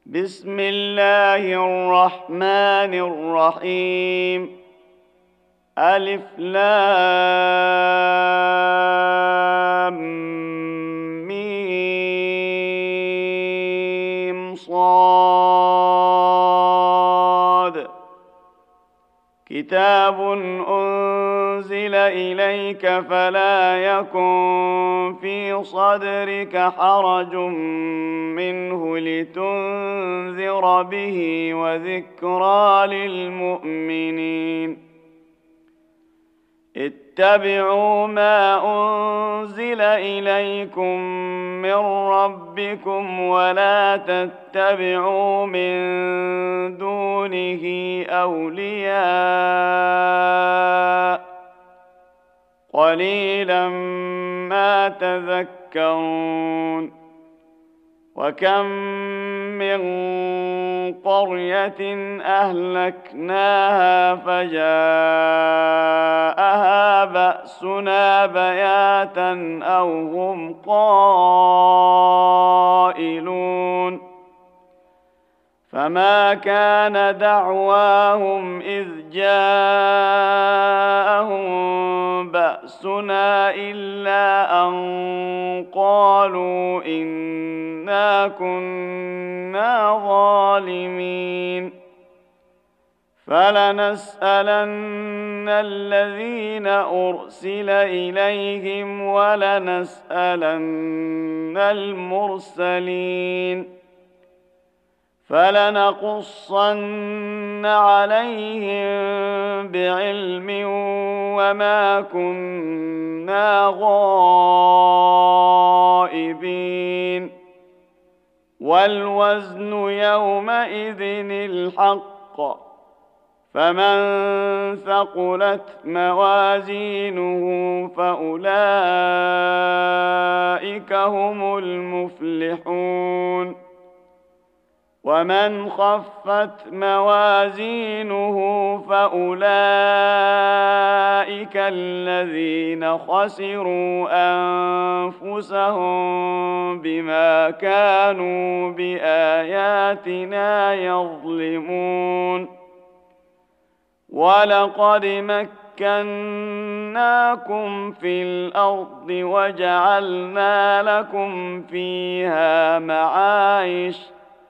بسم الله الرحمن الرحيم. ألف لام ميم صاد. كتاب أنزل إليك فلا يكن في صدرك حرج منه لتنذر به وذكرى للمؤمنين. اتبعوا ما أنزل إليكم من ربكم ولا تتبعوا من دونه أولياء قليلا ما تذكرون. وكم من قرية أهلكناها فجاءها بأسنا بياتا أو هم قائلون. فما كان دعواهم إذ جاءهم بأسنا إلا أن قالوا إنا كنا ظالمين. فلنسألن الذين أرسل إليهم ولنسألن المرسلين. فلنقصن عليهم بعلم وما كنا غائبين. والوزن يومئذ الحق. فمن ثقلت موازينه فأولئك هم المفلحون. ومن خفت موازينه فأولئك الذين خسروا أنفسهم بما كانوا بآياتنا يظلمون. ولقد مكناكم في الأرض وجعلنا لكم فيها معايش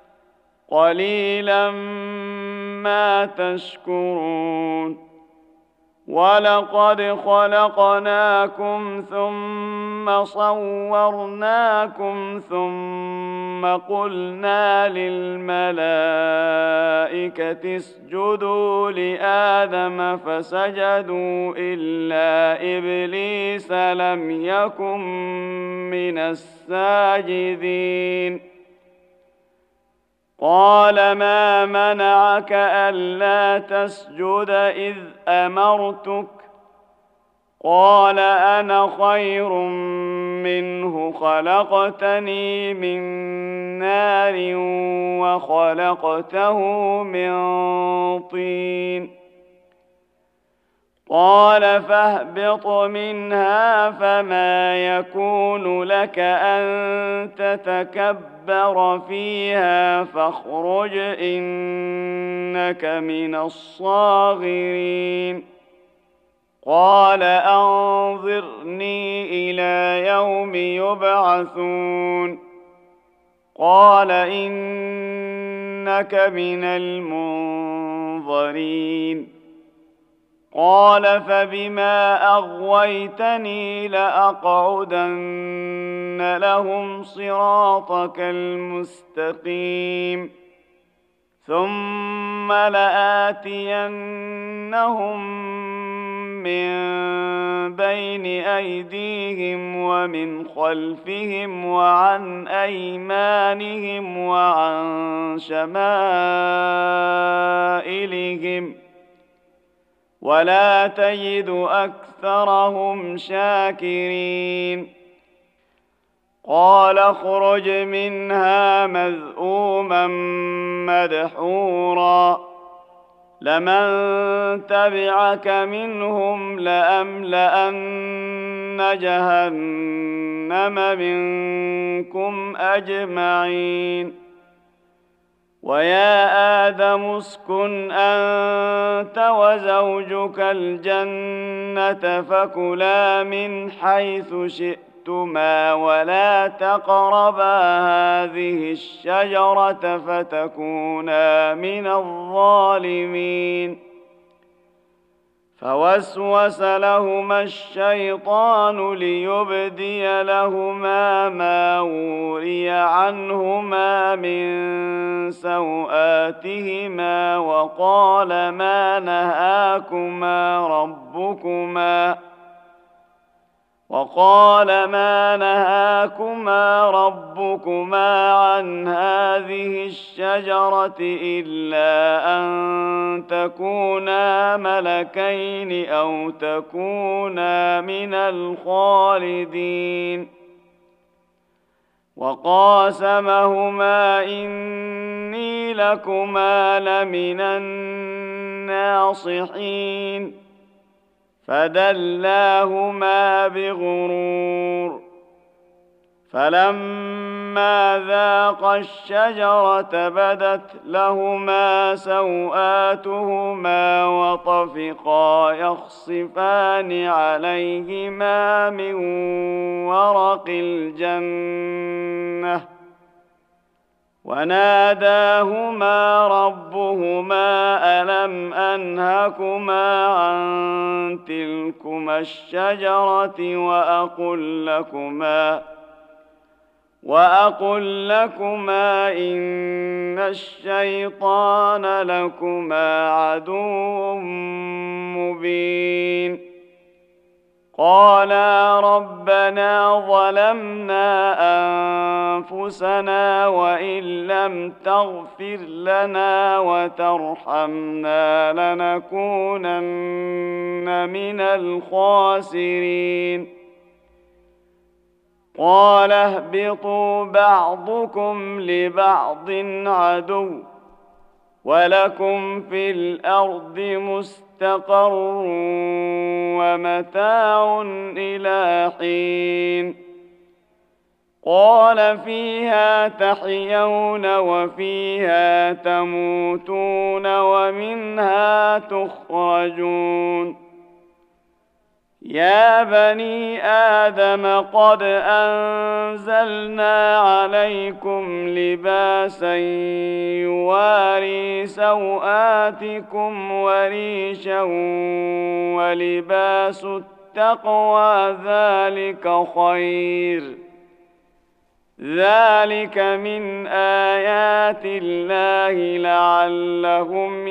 قليلا ما تشكرون. ولقد خلقناكم ثم صورناكم ثم قلنا للملائكة اسجدوا لآدم فسجدوا إلا إبليس لم يكن من الساجدين. قال ما منعك ألا تسجد إذ أمرتك؟ قال أنا خير منه خلقتني من نار وخلقته من طين. قال فاهبط منها فما يكون لك أن تتكبر فيها فاخرج إنك من الصاغرين. قال أنظرني إلى يوم يبعثون. قال إنك من المنظرين. قال فبما أغويتني لأقعدن لهم صراطك المستقيم ثم لآتينهم من بين أيديهم ومن خلفهم وعن أيمانهم وعن شمائلهم ولا تجد أكثرهم شاكرين. قال اخرج منها مذءوما مدحورا لمن تبعك منهم لأملأن جهنم منكم أجمعين. ويا آدم اسكن أنت وزوجك الجنة فكلا من حيث شئتما ولا تقربا هذه الشجرة فتكونا من الظالمين فوسوس لهما الشيطان ليبدي لهما ما وري عنهما من سوآتهما وقال ما نهاكما ربكما عن هذه الشجرة إلا أن تكونا ملكين أو تكونا من الخالدين وقاسمهما إني لكما لمن الناصحين فدلاهما بغرور فلما ذاقا الشجرة بدت لهما سوآتهما وطفقا يخصفان عليهما من ورق الجنة وناداهما ربهما ألم أنهكما عن تلكما الشجرة وأقل لكما إن الشيطان لكما عدو مبين قالا ربنا ظلمنا أنفسنا وإن لم تغفر لنا وترحمنا لنكونن من الخاسرين قال اهبطوا بعضكم لبعض عدو ولكم في الأرض مستقر ومتاع إلى حين قال فيها تحيون وفيها تموتون ومنها تخرجون يا بني آدم قد أنزلنا عليكم لباسا يواري سوآتكم وريشا ولباس التقوى ذلك خير ذلك من آيات الله لعلهم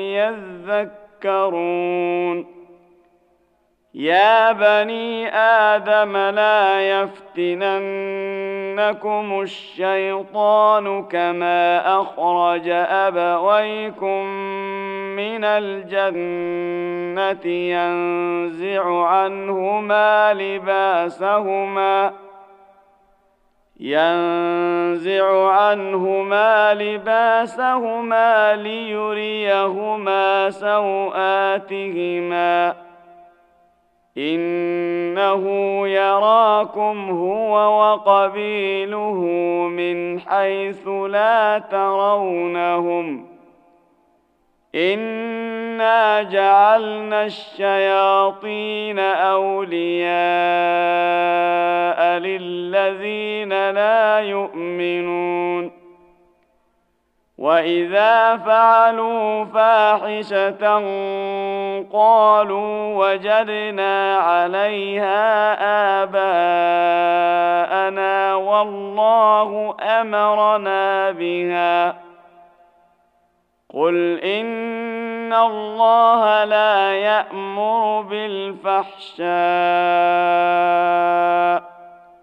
يذكرون يا بني آدم لا يفتننكم الشيطان كما أخرج أبويكم من الجنة ينزع عنهما لباسهما ليريهما سوآتهما إنه يراكم هو وقبيله من حيث لا ترونهم إنا جعلنا الشياطين أولياء للذين لا يؤمنون وإذا فعلوا فاحشة قالوا وجدنا عليها آباءنا والله أمرنا بها قل إن الله لا يأمر بالفحشاء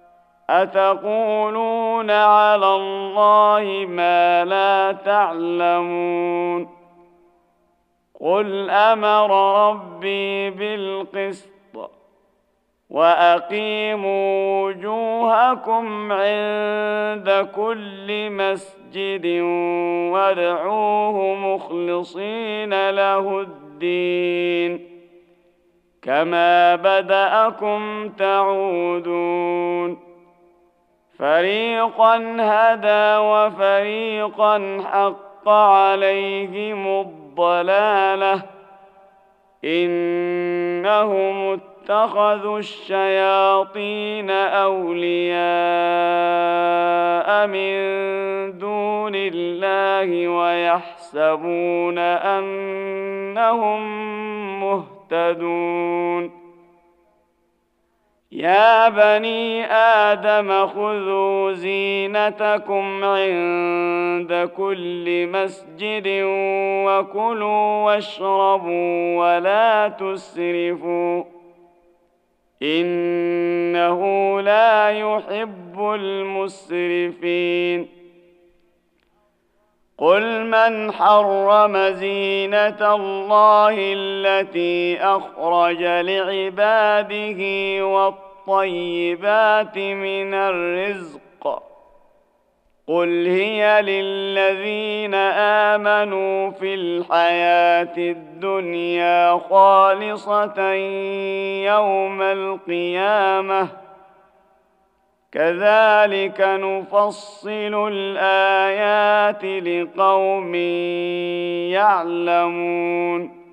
أتقولون على الله ما لا تعلمون قل أمر ربي بالقسط وأقيموا وجوهكم عند كل مسجد وادعوه مخلصين له الدين كما بدأكم تعودون فريقا هدى وفريقا حق حق عليهم الضلالة إنهم اتخذوا الشياطين أولياء من دون الله ويحسبون أنهم مهتدون يا بني آدم خذوا زينتكم عند كل مسجد وكلوا واشربوا ولا تسرفوا إنه لا يحب المسرفين قل من حرم زينة الله التي أخرج لعباده والطيبات من الرزق قل هي للذين آمنوا في الحياة الدنيا خالصة يوم القيامة كذلك نفصل الآيات لقوم يعلمون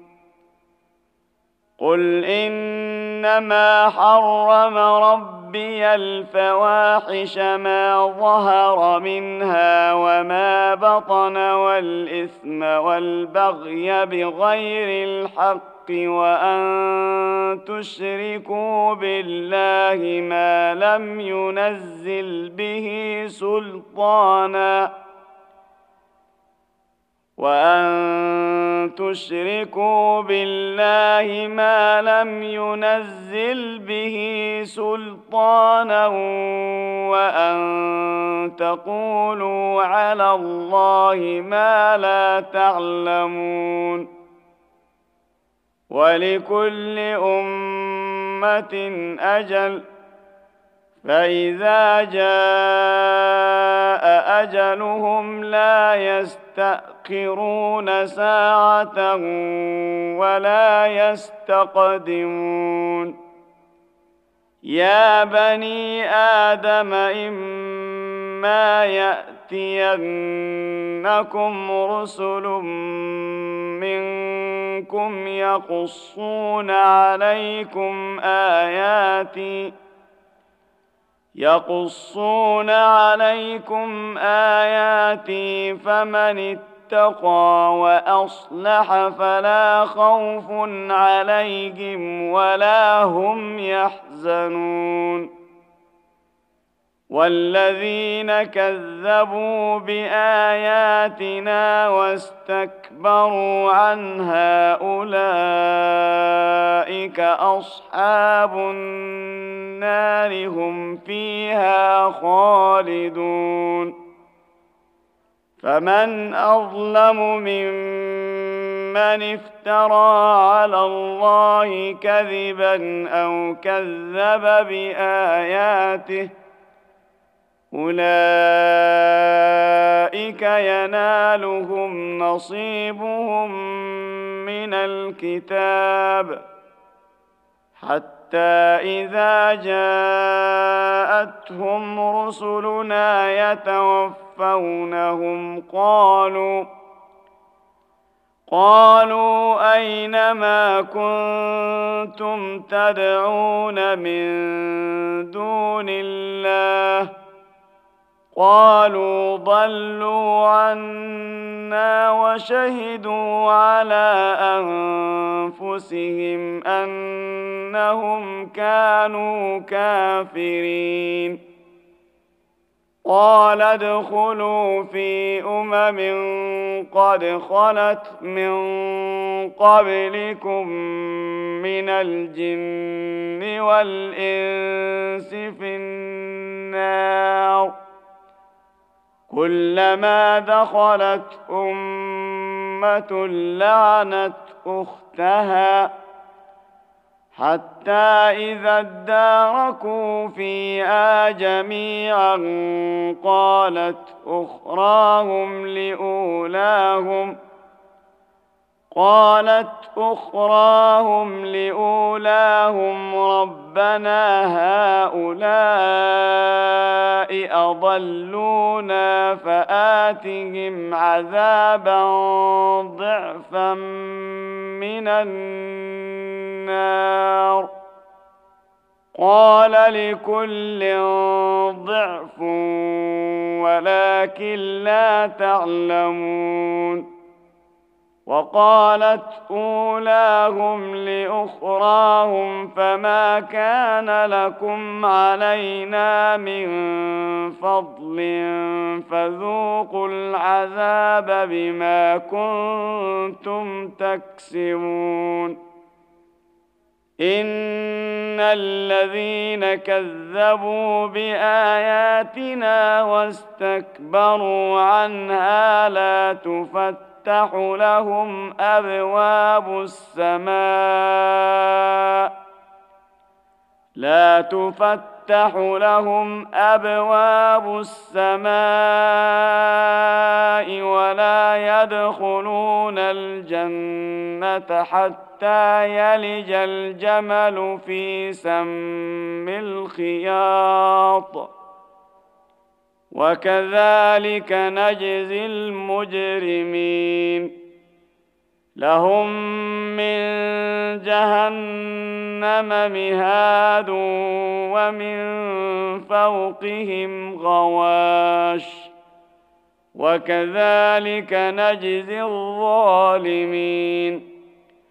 قل إنما حرم ربي الفواحش ما ظهر منها وما بطن والإثم والبغي بغير الحق وأن تشركوا بالله ما لم ينزل به سلطانا وأن تشركوا بالله ما لم ينزل به سلطانا وأن تقولوا على الله ما لا تعلمون ولكل أمة أجل فإذا جاء أجلهم لا يستأخرون ساعة ولا يستقدمون يا بني آدم إما يأتينكم رسل منكم يقصون عليكم آياتي فمن اتقى وأصلح فلا خوف عليهم ولا هم يحزنون والذين كذبوا بآياتنا واستكبروا عنها أولئك أصحاب النار هم فيها خالدون فمن أظلم ممن افترى على الله كذبا أو كذب بآياته أولئك ينالهم نصيبهم من الكتاب حتى إذا جاءتهم رسلنا يتوفونهم قالوا أين ما كنتم تدعون من دون الله قالوا ضلوا عنا وشهدوا على أنفسهم أنهم كانوا كافرين قال ادخلوا في قد خلت من قبلكم من الجن والإنس في النار كلما دخلت أمة لعنت أختها حتى إذا اداركوا فيها جميعا قالت أخراهم قالت أخراهم لأولاهم ربنا هؤلاء أضلونا فآتهم عذابا ضعفا من النار قال لكل ضعف ولكن لا تعلمون وقالت أولاهم لأخراهم فما كان لكم علينا من فضل فذوقوا العذاب بما كنتم تكسبون إن الذين كذبوا بآياتنا واستكبروا عنها لا تفتح لهم أبواب السماء ولا يدخلون الجنة حتى يلج الجمل في سم الخياط وكذلك نجزي المجرمين لهم من جهنم مهاد ومن فوقهم غواش وكذلك نجزي الظالمين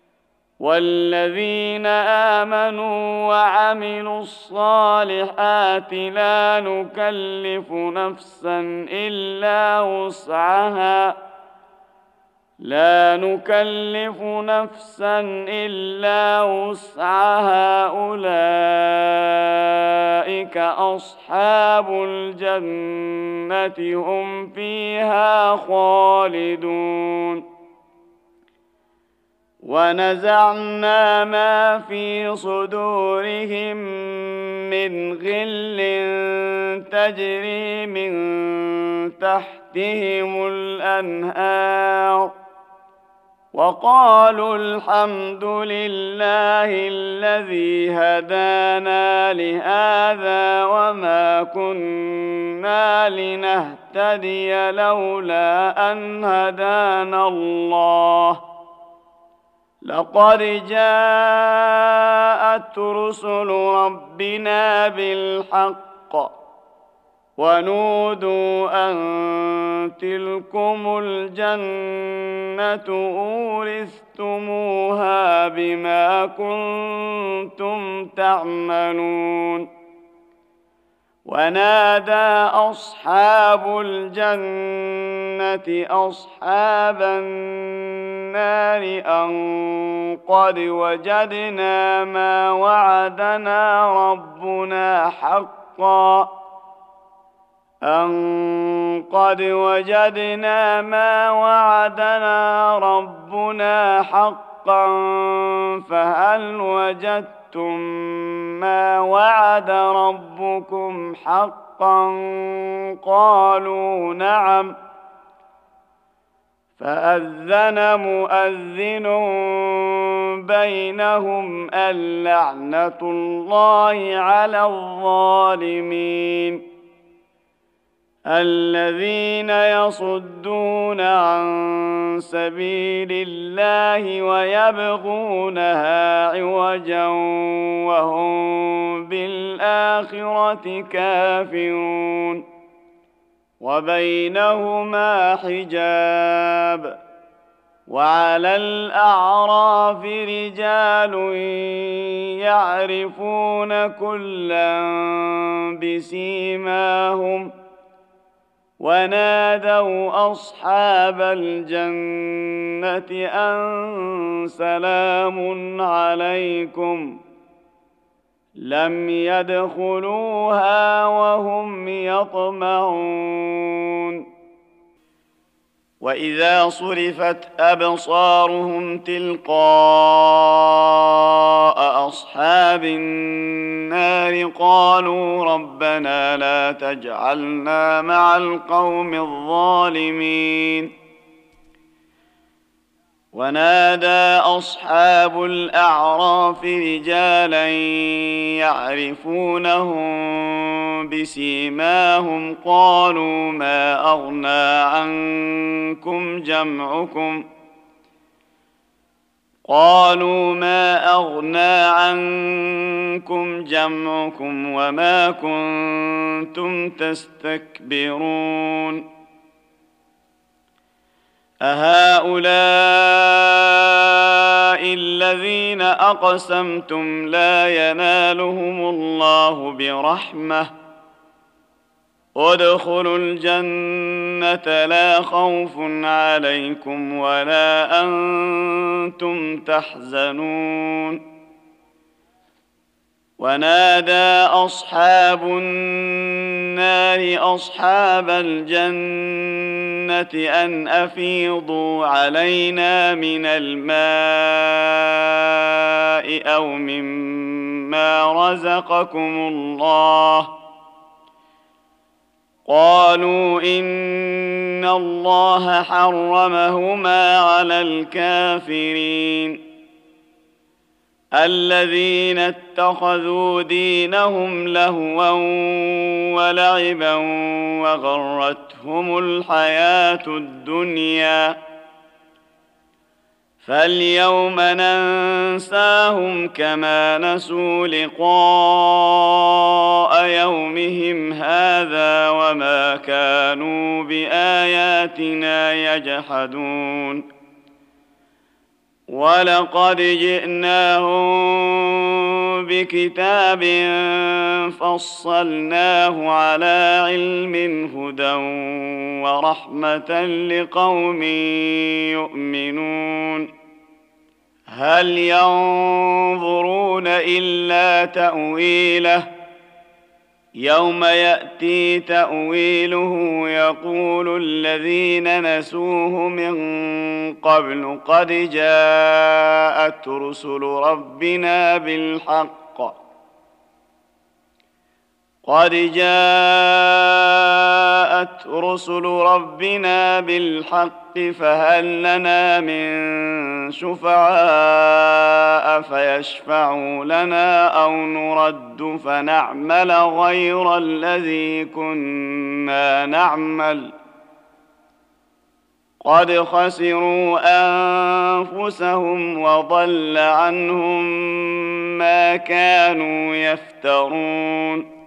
والذين آمنوا وعملوا الصالحات لا نكلف نفسا إلا وسعها أولئك أصحاب الجنة هم فيها خالدون ونزعنا ما في صدورهم من غل تجري من تحتهم الأنهار وقالوا الحمد لله الذي هدانا لهذا وما كنا لنهتدي لولا أن هدانا الله لقد جاءت رسل ربنا بالحق ونودوا أن تلكم الجنة أورثتموها بما كنتم تعملون ونادى أصحاب الجنة أصحاب النار أن قد وجدنا ما وعدنا ربنا حقا فهل وجدتم ما وعد ربكم حقا قالوا نعم فأذن مؤذن بينهم اللعنة الله على الظالمين الذين يصدون عن سبيل الله ويبغونها عوجا وهم بالآخرة كافرون وبينهما حجاب وعلى الأعراف رجال يعرفون كلا بسيماهم ونادوا أصحاب الجنة أن سلام عليكم لم يدخلوها وهم يطمعون وإذا صرفت أبصارهم تلقاء أصحاب النار قالوا ربنا لا تجعلنا مع القوم الظالمين ونادى أصحاب الأعراف رجالا يعرفونهم بسيماهم قالوا ما أغنى عنكم جمعكم وما كنتم تستكبرون أهؤلاء الذين أقسمتم لا ينالهم الله برحمة ادخلوا الجنة لا خوف عليكم ولا أنتم تحزنون ونادى أصحاب النار أصحاب الجنة أن أفيضوا علينا من الماء أو مما رزقكم الله قالوا إن الله حرمهما على الكافرين الذين اتخذوا دينهم لهوا ولعبا وغرتهم الحياة الدنيا فاليوم ننساهم كما نسوا لقاء يومهم هذا وما كانوا بآياتنا يجحدون ولقد جئناهم بكتاب فصلناه على علم هدى ورحمة لقوم يؤمنون هل ينظرون إلا تأويله يوم يأتي تأويله يقول الذين نسوه من قبل قد جاءت رسل ربنا بالحق فهل لنا من شفعاء فيشفعوا لنا أو نرد فنعمل غير الذي كنا نعمل قد خسروا أنفسهم وضل عنهم ما كانوا يفترون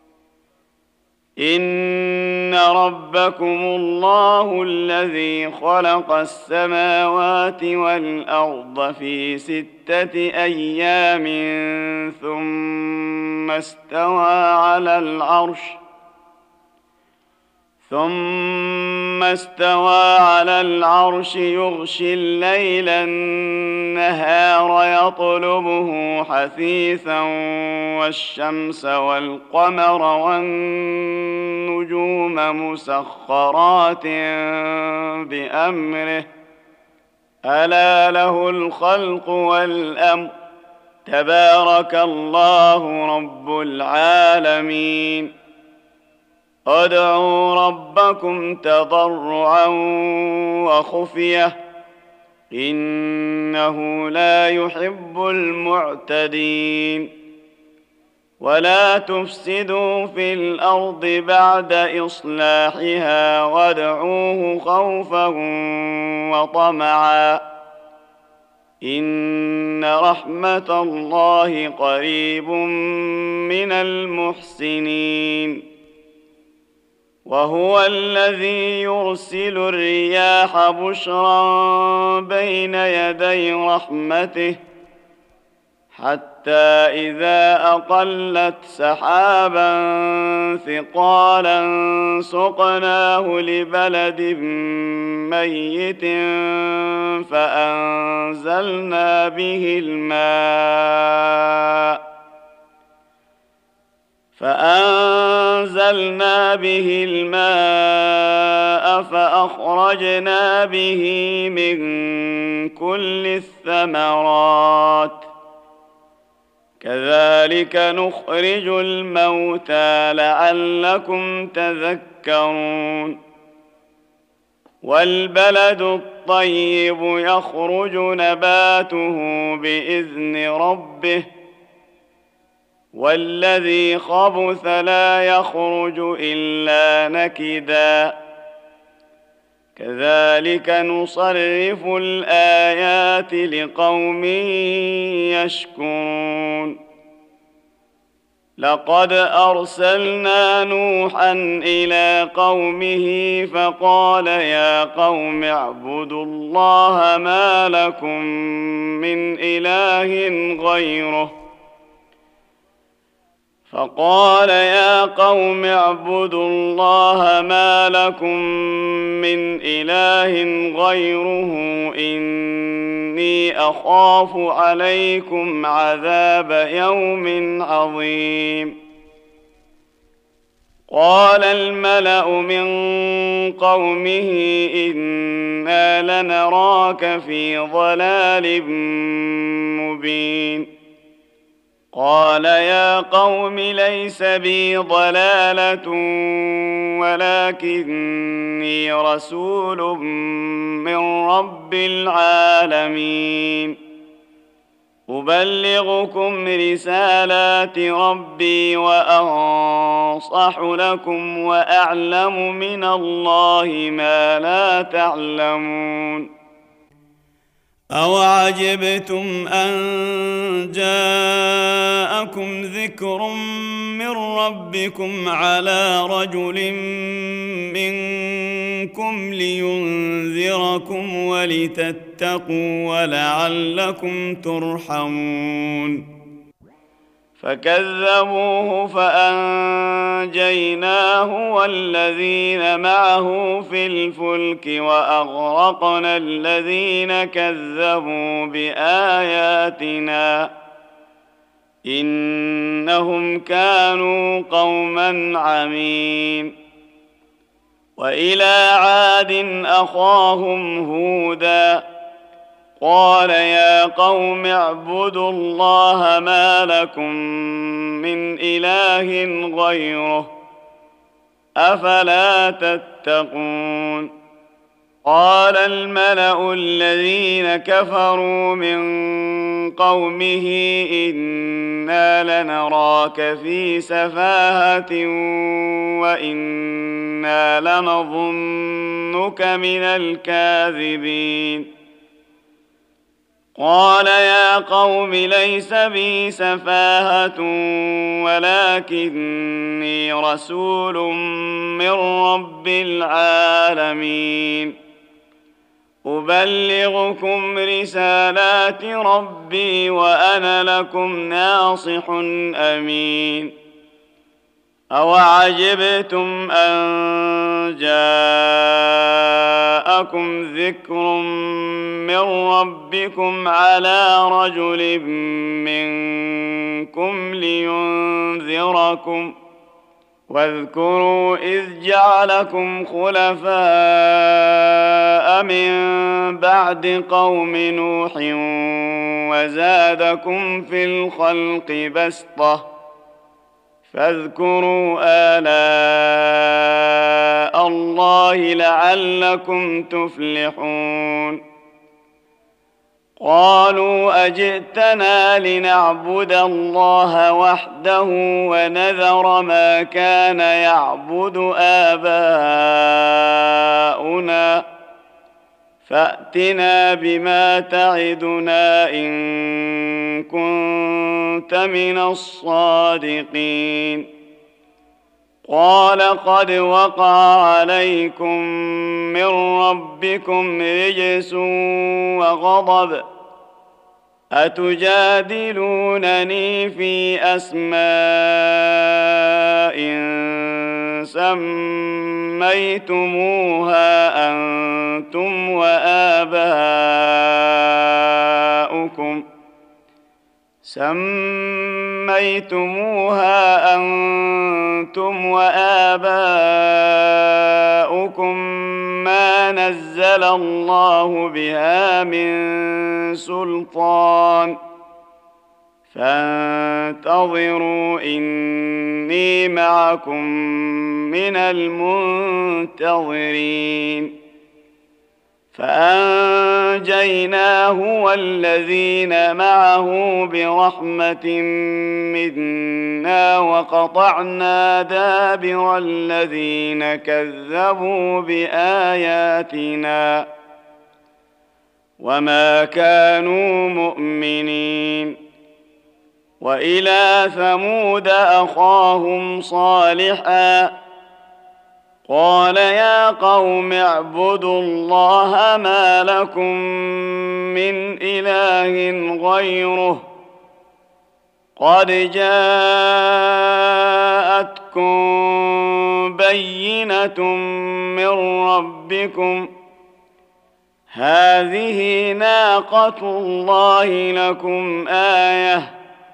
إن ربكم الله الذي خلق السماوات والأرض في 6 أيام ثم استوى على العرش يغشي الليل النهار يطلبه حثيثا والشمس والقمر والنجوم مسخرات بأمره ألا له الخلق والأمر تبارك الله رب العالمين ادعوا ربكم تضرعا وخفية إنه لا يحب المعتدين ولا تفسدوا في الأرض بعد إصلاحها وادعوه خوفا وطمعا إن رحمة الله قريب من المحسنين وهو الذي يرسل الرياح بشرا بين يدي رحمته حتى إذا أقلت سحابا ثقالا سقناه لبلد ميت فأنزلنا به الماء فأخرجنا به من كل الثمرات كذلك نخرج الموتى لعلكم تذكرون والبلد الطيب يخرج نباته بإذن ربه والذي خبث لا يخرج إلا نكدا كذلك نصرف الآيات لقوم يشكرون لقد أرسلنا نوحا إلى قومه فقال يا قوم اعبدوا الله ما لكم من إله غيره إني أخاف عليكم عذاب يوم عظيم قال الملأ من قومه إنا لنراك في ضلال مبين قال يا قوم ليس بي ضلالة ولكني رسول من رب العالمين أبلغكم رسالات ربي وأنصح لكم وأعلم من الله ما لا تعلمون أوعجبتم أن جاءكم ذكر من ربكم على رجل منكم لينذركم ولتتقوا ولعلكم ترحمون فكذبوه فأنجيناه والذين معه في الفلك وأغرقنا الذين كذبوا بآياتنا إنهم كانوا قوما عمين وإلى عاد أخاهم هودا قال يا قوم اعبدوا الله ما لكم من إله غيره أفلا تتقون قال الملأ الذين كفروا من قومه إنا لنراك في سفاهة وإنا لنظنك من الكاذبين قال يا قوم ليس بي سفاهة ولكني رسول من رب العالمين أبلغكم رسالات ربي وأنا لكم ناصح أمين أوعجبتم أن جاءكم ذكر من ربكم على رجل منكم لينذركم واذكروا إذ جعلكم خلفاء من بعد قوم نوح وزادكم في الخلق بسطة فاذكروا آلاء الله لعلكم تفلحون قالوا أجئتنا لنعبد الله وحده ونذر ما كان يعبد آباؤنا فأتنا بما تعدنا إن كنت من الصادقين قال قد وقع عليكم من ربكم رجس وغضب أتجادلونني في أسماء سميتموها أنتم وآباؤكم ما نزل الله بها من سلطان فانتظروا إني معكم من المنتظرين فأنجيناه والذين معه برحمة منا وقطعنا دابر الذين كذبوا بآياتنا وما كانوا مؤمنين. وإلى ثمود أخاهم صالحا قال يا قوم اعبدوا الله ما لكم من إله غيره قد جاءتكم بينة من ربكم هذه ناقة الله لكم آية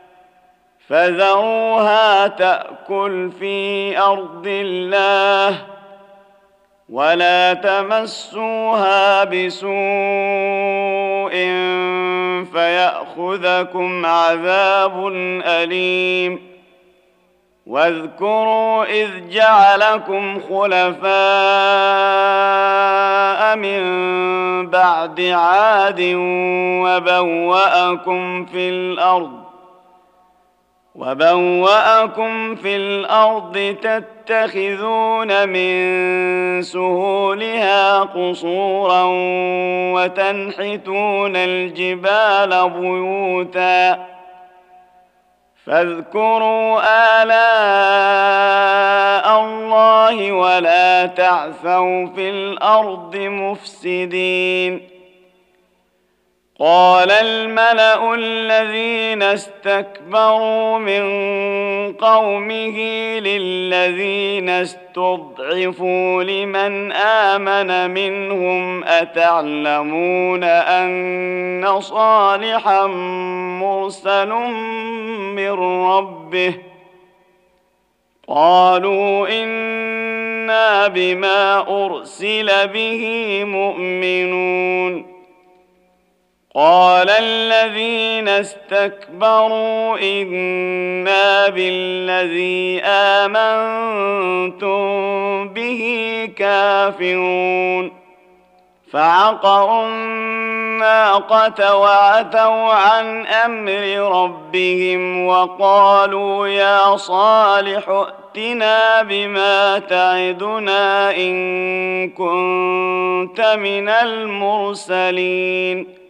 فذروها تأكل في أرض الله ولا تمسوها بسوء فيأخذكم عذاب أليم. واذكروا إذ جعلكم خلفاء من بعد عاد وبوأكم في الأرض تتخذون من سهولها قصورا وتنحتون الجبال بيوتا فاذكروا آلاء الله ولا تعثوا في الأرض مفسدين. قال الملأ الذين استكبروا من قومه للذين استضعفوا لمن آمن منهم أتعلمون أن صالحا مرسل من ربه قالوا إنا بما أرسل به مؤمنون. قال الذين استكبروا إنا بالذي آمنتم به كافرون. فعقروا الناقة وعتوا عن أمر ربهم وقالوا يا صالح ائتنا بما تعدنا إن كنت من المرسلين.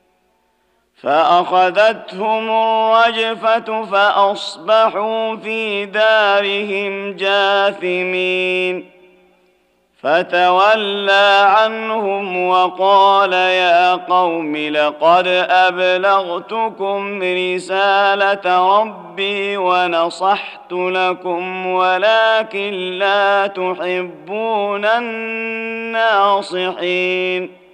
فأخذتهم الرجفة فأصبحوا في دارهم جاثمين. فتولى عنهم وقال يا قوم لقد أبلغتكم رسالة ربي ونصحت لكم ولكن لا تحبون الناصحين.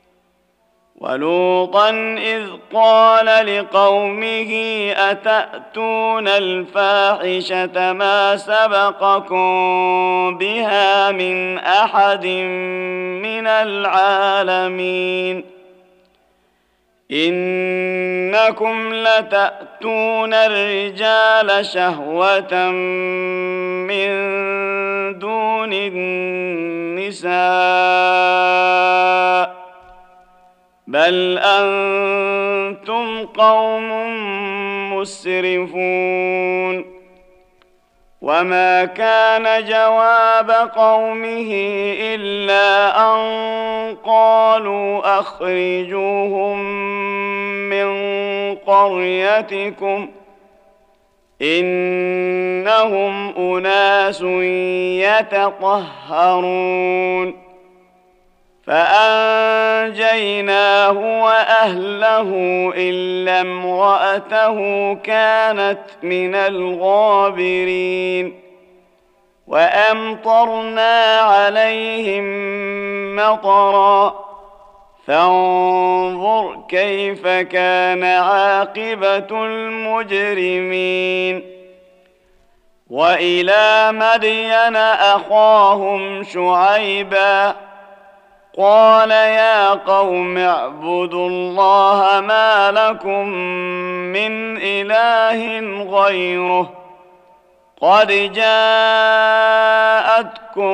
ولوطا إذ قال لقومه أتأتون الفاحشة ما سبقكم بها من أحد من العالمين إنكم لتأتون الرجال شهوة من دون النساء بل أنتم قوم مسرفون. وما كان جواب قومه إلا أن قالوا أخرجوهم من قريتكم إنهم أناس يتطهرون. فأنجيناه وأهله إلا امرأته كانت من الغابرين. وأمطرنا عليهم مطرا فانظر كيف كان عاقبة المجرمين. وإلى مدين أخاهم شعيبا قال يا قوم اعبدوا الله ما لكم من إله غيره قد جاءتكم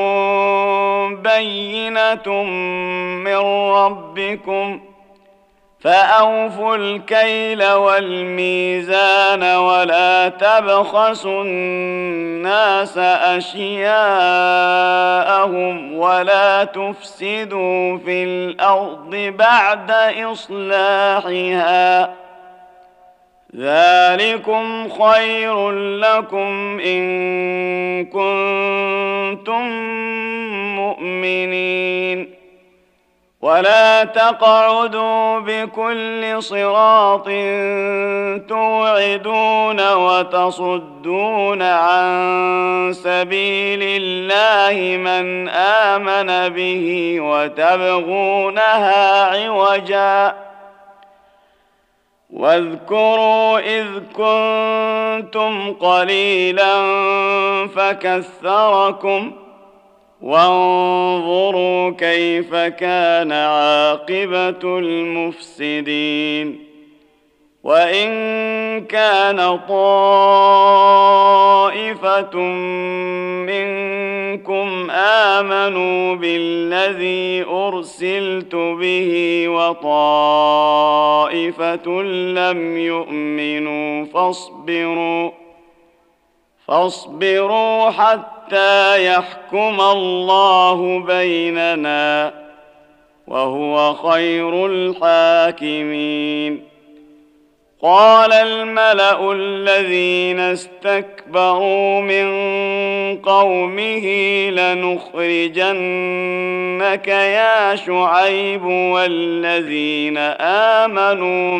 بينة من ربكم فأوفوا الكيل والميزان ولا تبخسوا الناس أشياءهم ولا تفسدوا في الأرض بعد إصلاحها ذلكم خير لكم إن كنتم مؤمنين ولا تقعدوا بكل صراط توعدون وتصدون عن سبيل الله من آمن به وتبغونها عوجا واذكروا إذ كنتم قليلا فكثركم وانظروا كيف كان عاقبة المفسدين وإن كان طائفة منكم آمنوا بالذي أرسلت به وطائفة لم يؤمنوا فاصبروا حتى يحكم الله بيننا وهو خير الحاكمين قال الملأ الذين استكبروا من قومه لنخرجنك يا شعيب والذين آمنوا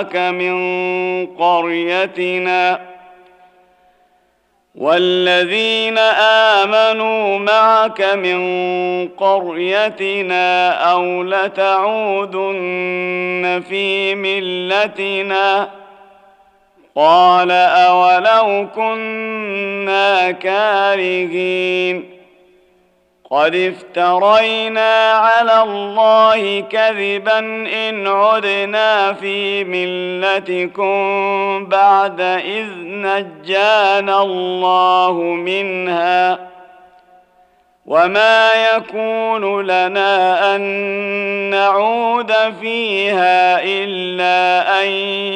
معك من قريتنا أو لتعودن في ملتنا قال أولو كنا كارهين قد افترينا على الله كذبا إن عدنا في ملتكم بعد إذ نجانا الله منها وما يكون لنا أن نعود فيها إلا أن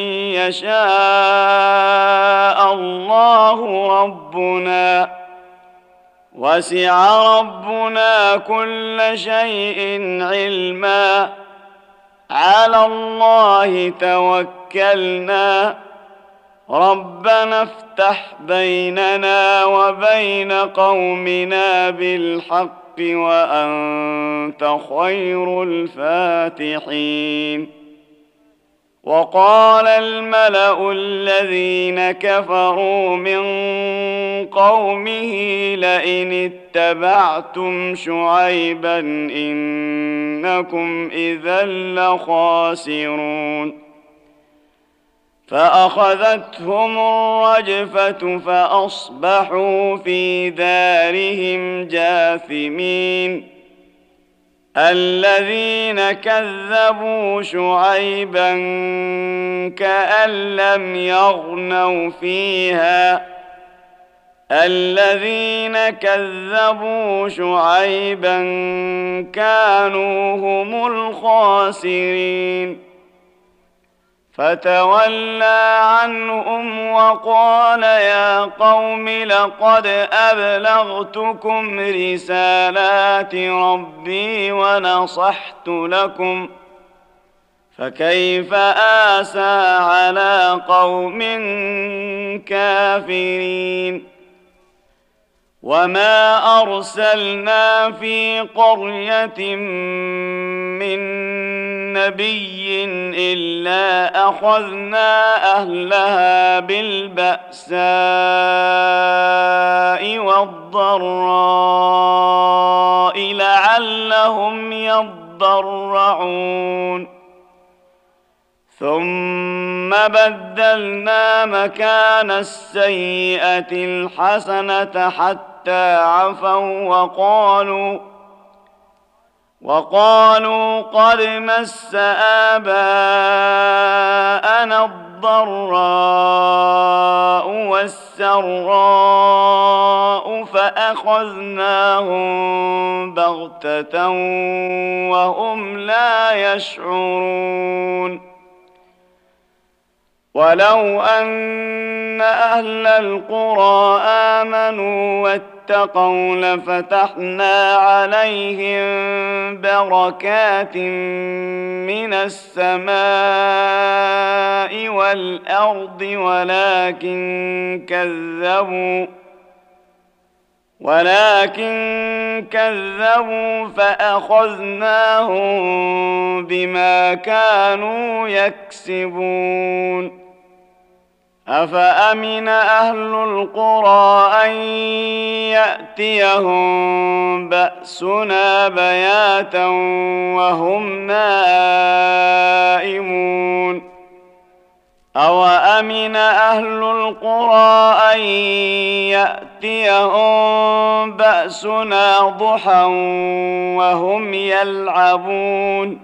يشاء الله ربنا وسع ربنا كل شيء علما على الله توكلنا ربنا افتح بيننا وبين قومنا بالحق وأنت خير الفاتحين وقال الملأ الذين كفروا من قومه لئن اتبعتم شعيبا إنكم إذا لخاسرون فأخذتهم الرجفة فأصبحوا في دارهم جاثمين الذين كذبوا شعيبا كأن لم يغنوا فيها الذين كذبوا شعيبا كانوا هم الخاسرين فتولى عنهم وقال يا قوم لقد أبلغتكم رسالات ربي ونصحت لكم فكيف آسى على قوم كافرين وما أرسلنا في قرية من نبي إلا أخذنا أهلها بالبأساء والضراء لعلهم يضرعون ثم بدلنا مكان السيئة الحسنة حتى عفوا وقالوا قد مس آباءنا الضراء والسراء فأخذناهم بغتة وهم لا يشعرون ولو أن أهل القرى آمنوا واتقوا لفتحنا عليهم بركات من السماء والأرض ولكن كذبوا فأخذناهم بما كانوا يكسبون أفأمن أهل القرى أن يأتيهم بأسنا بياتا وهم نائمون أوأمن أهل القرى أن يأتيهم بأسنا ضحى وهم يلعبون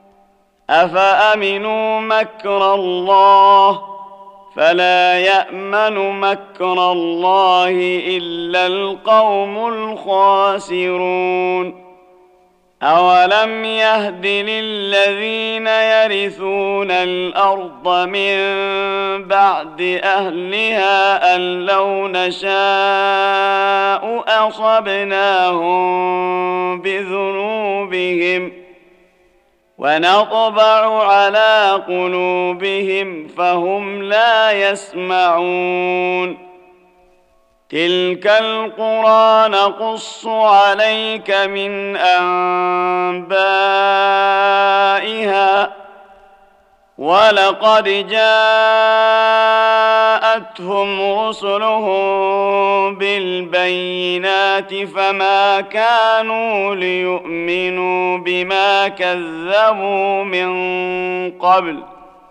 أفأمنوا مكر الله فلا يأمن مكر الله إلا القوم الخاسرون أولم يهد للذين يرثون الأرض من بعد أهلها أن لو نشاء أصبناهم بذنوبهم ونطبع على قلوبهم فهم لا يسمعون تلك القرى نقص عليك من أنبائها ولقد جاءتهم رسلهم بالبينات فما كانوا ليؤمنوا بما كذبوا من قبل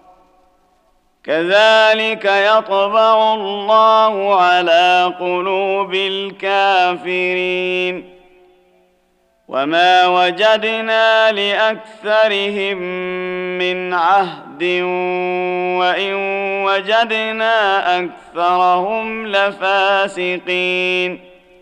كذلك يطبع الله على قلوب الكافرين وما وجدنا لأكثرهم من عهد وإن وجدنا أكثرهم لفاسقين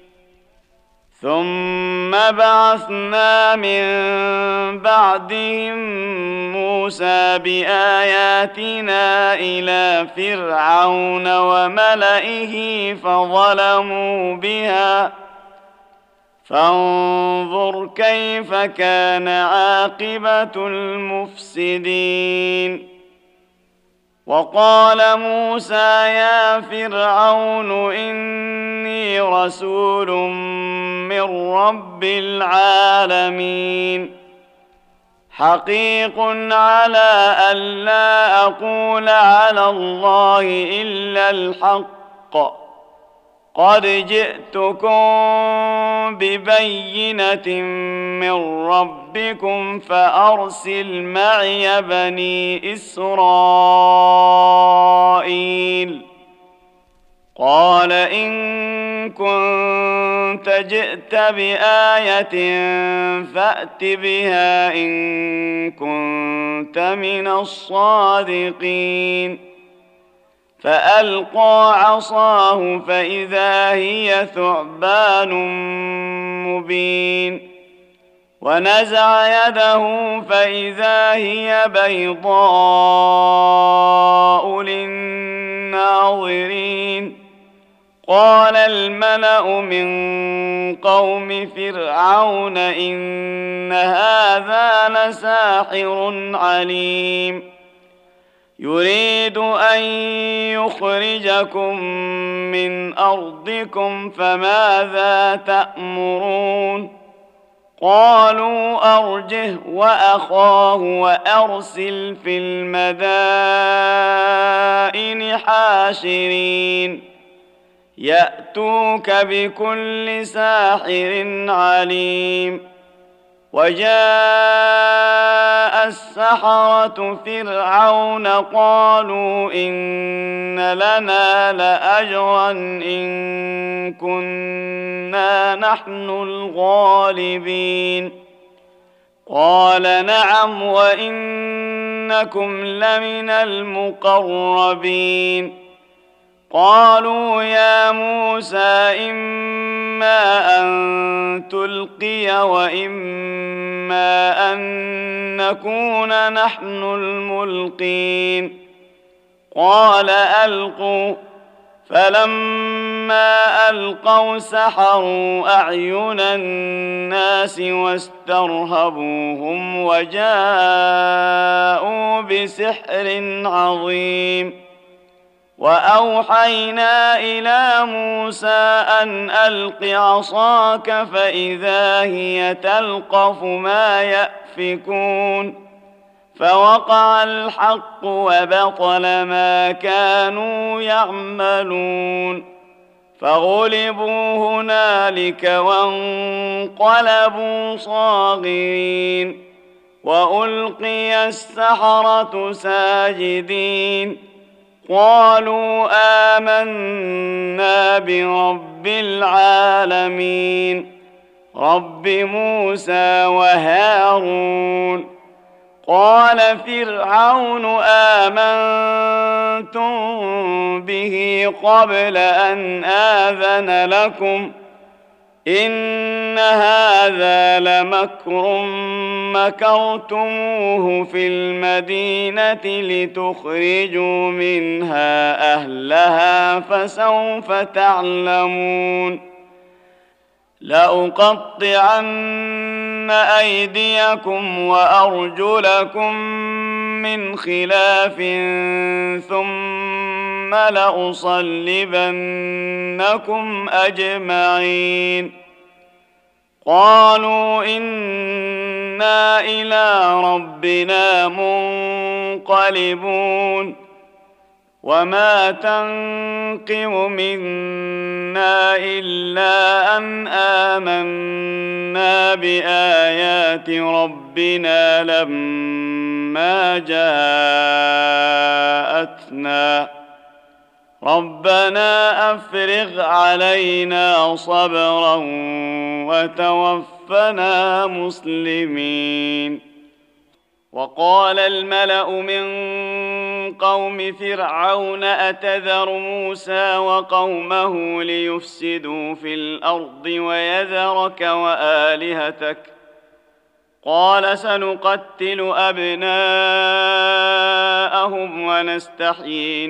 ثم بعثنا من بعدهم موسى بآياتنا إلى فرعون وملئه فظلموا بها فانظر كيف كان عاقبة المفسدين وقال موسى يا فرعون إني رسول من رب العالمين حقيق على ألا أقول على الله إلا الحق قد جئتكم ببينة من ربكم فأرسل معي بني إسرائيل قال إن كنت جئت بآية فأت بها إن كنت من الصادقين فألقى عصاه فإذا هي ثعبان مبين ونزع يده فإذا هي بيضاء للناظرين قال الملأ من قوم فرعون إن هذا لساحر عليم يريد أن يخرجكم من أرضكم فماذا تأمرون قالوا أرجه وأخاه وأرسل في المدائن حاشرين يأتوك بكل ساحر عليم وجاء السحرة فرعون قالوا إن لنا لأجرا إن كنا نحن الغالبين قال نعم وإنكم لمن المقربين قالوا يا موسى إما أن تلقي وإما أن نكون نحن الملقين قال ألقوا فلما ألقوا سحروا أعين الناس واسترهبوهم وجاءوا بسحر عظيم وأوحينا إلى موسى أن ألق عصاك فإذا هي تلقف ما يأفكون فوقع الحق وبطل ما كانوا يعملون فغلبوا هنالك وانقلبوا صاغرين وألقي السحرة ساجدين قالوا آمنا برب العالمين رب موسى وهارون قال فرعون آمنتم به قبل أن آذن لكم إن هذا لمكر مكرتموه في المدينة لتخرجوا منها أهلها فسوف تعلمون لأقطعن أيديكم وأرجلكم من خلاف ثم لأصلبنكم أجمعين قالوا إنا إلى ربنا منقلبون وما تنقم منا إلا أن آمنا بآيات ربنا لما جاءتنا ربنا أفرغ علينا صبرا وتوفنا مسلمين وقال الملأ من قوم فرعون أتذر موسى وقومه ليفسدوا في الأرض ويذرك وآلهتك قال سنقتل أبناءهم ونستحيي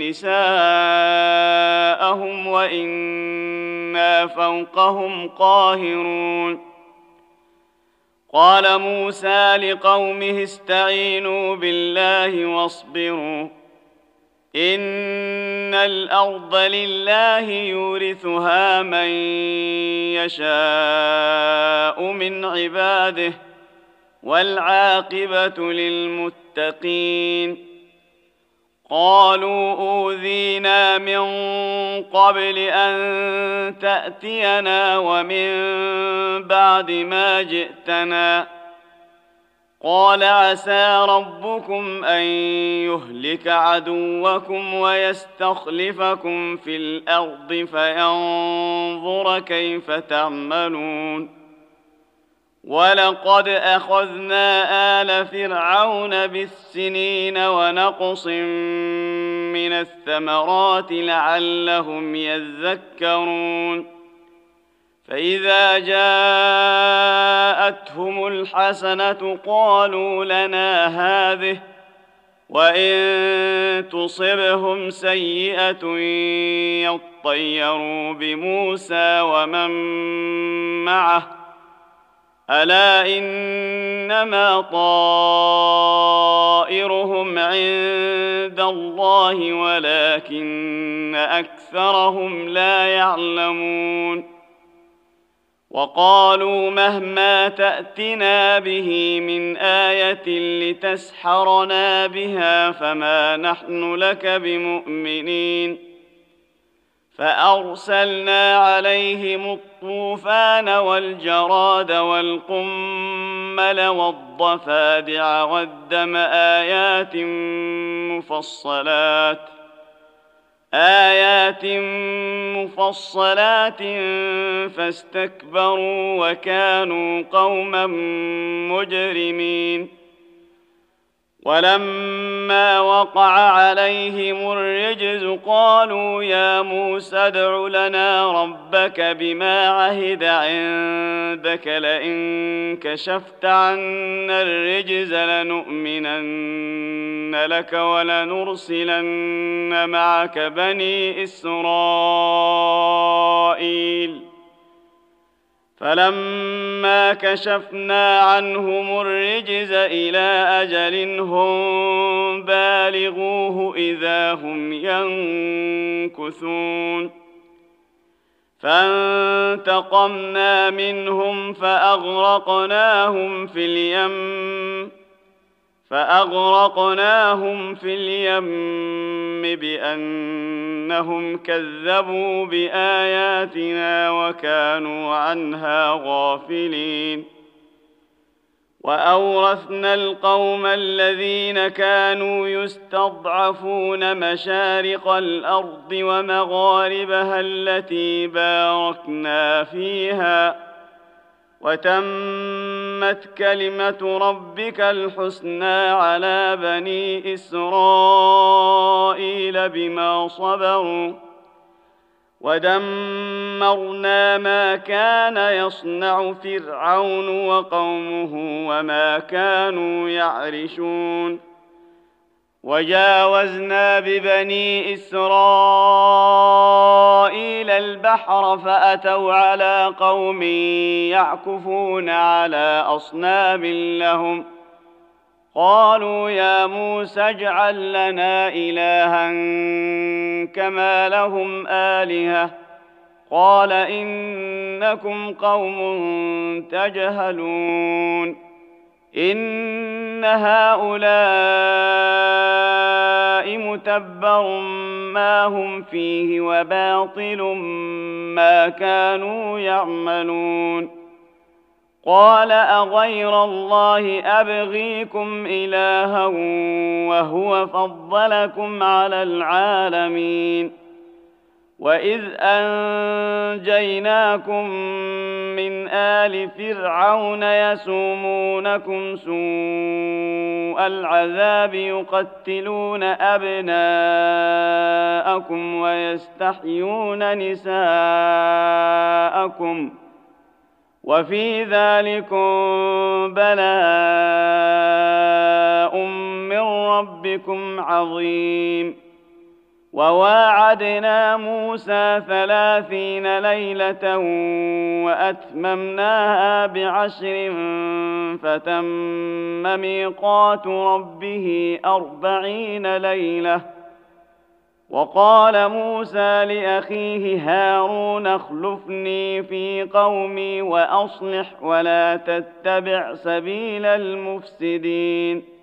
نساءهم وإنا فوقهم قاهرون قال موسى لقومه استعينوا بالله واصبروا إن الأرض لله يورثها من يشاء من عباده والعاقبة للمتقين قالوا أوذينا من قبل أن تأتينا ومن بعد ما جئتنا قال عسى ربكم أن يهلك عدوكم ويستخلفكم في الأرض فينظر كيف تعملون ولقد أخذنا آل فرعون بالسنين ونقص من الثمرات لعلهم يذكرون فإذا جاءتهم الحسنة قالوا لنا هذه وإن تصبهم سيئة يطيروا بموسى ومن معه ألا إنما طائرهم عند الله ولكن أكثرهم لا يعلمون وقالوا مهما تأتنا به من آية لتسحرنا بها فما نحن لك بمؤمنين فأرسلنا عليهم الطوفان والجراد والقمل والضفادع والدم آيات مفصلات فاستكبروا وكانوا قوما مجرمين ولما فلما وقع عليهم الرجز قالوا يا موسى ادع لنا ربك بما عهد عندك لئن كشفت عنا الرجز لنؤمنن لك ولنرسلن معك بني إسرائيل فلما كشفنا عنهم الرجز إلى أجل هم بالغوه إذا هم ينكثون فانتقمنا منهم فأغرقناهم في اليم بأنهم كذبوا بآياتنا وكانوا عنها غافلين وأورثنا القوم الذين كانوا يستضعفون مشارق الأرض ومغاربها التي باركنا فيها وتمت كلمة ربك الحسنى على بني إسرائيل بما صبروا ودمرنا ما كان يصنع فرعون وقومه وما كانوا يعرشون وجاوزنا ببني إسرائيل البحر فأتوا على قوم يعكفون على أصنام لهم قالوا يا موسى اجعل لنا إلها كما لهم آلهة قال إنكم قوم تجهلون إن هؤلاء متبر ما هم فيه وباطل ما كانوا يعملون قال أغير الله أبغيكم إلها وهو فضلكم على العالمين وإذ أنجيناكم من آل فرعون يسومونكم سوء العذاب يقتلون أبناءكم ويستحيون نساءكم وفي ذلكم بلاء من ربكم عظيم وواعدنا موسى 30 ليلة وأتممناها ب10 فتم ميقات ربه 40 ليلة وقال موسى لأخيه هارون اخلفني في قومي وأصلح ولا تتبع سبيل المفسدين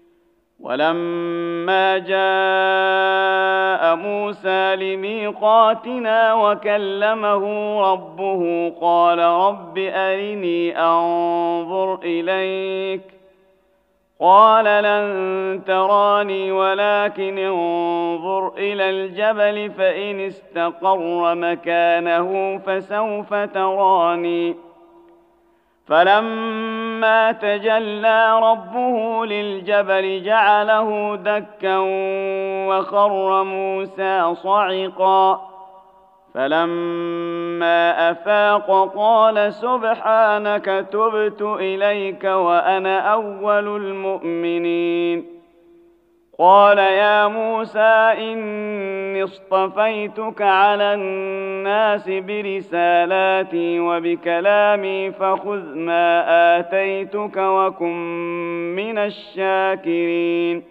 ولما جاء موسى لميقاتنا وكلمه ربه قال رب أرني أنظر إليك قال لن تراني ولكن انظر إلى الجبل فإن استقر مكانه فسوف تراني فلما تجلى ربه للجبل جعله دكا وخر موسى صعقا فلما أفاق قال سبحانك تبت إليك وأنا أول المؤمنين قال يا موسى إني اصطفيتك على الناس برسالاتي وبكلامي فخذ ما آتيتك وكن من الشاكرين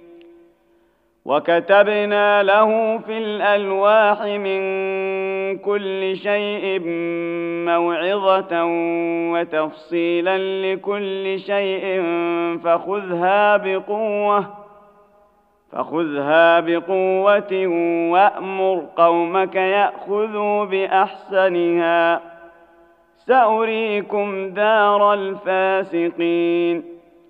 وكتبنا له في الألواح من كل شيء موعظة وتفصيلا لكل شيء فخذها بقوة وأمر قومك يأخذوا بأحسنها سأريكم دار الفاسقين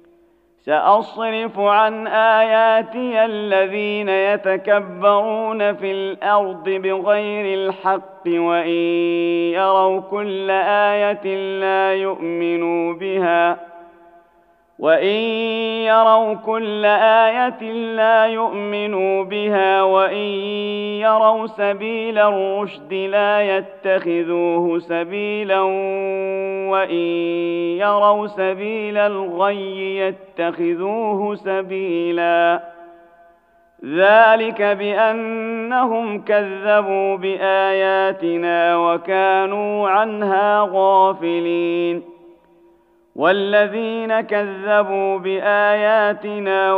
سأصرف عن آياتي الذين يتكبرون في الأرض بغير الحق وإن يروا كل آية لا يؤمنوا بها وإن يروا كل آية لا يؤمنوا بها وإن يروا سبيل الرشد لا يتخذوه سبيلا وإن يروا سبيل الغي يتخذوه سبيلا ذلك بأنهم كذبوا بآياتنا وكانوا عنها غافلين والذين كذبوا بآياتنا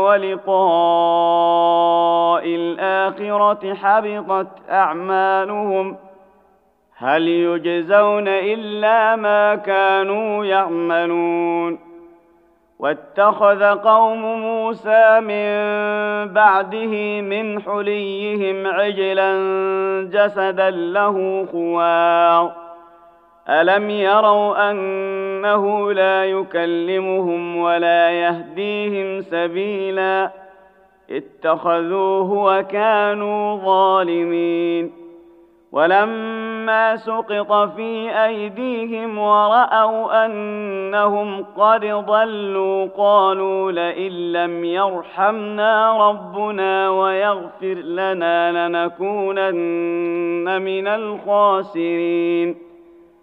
ولقاء الآخرة حبطت أعمالهم هل يجزون إلا ما كانوا يعملون واتخذ قوم موسى من بعده من حليهم عجلا جسدا له خوار ألم يروا أنه لا يكلمهم ولا يهديهم سبيلا اتخذوه وكانوا ظالمين ولما سقط في أيديهم ورأوا أنهم قد ضلوا قالوا لئن لم يرحمنا ربنا ويغفر لنا لنكونن من الخاسرين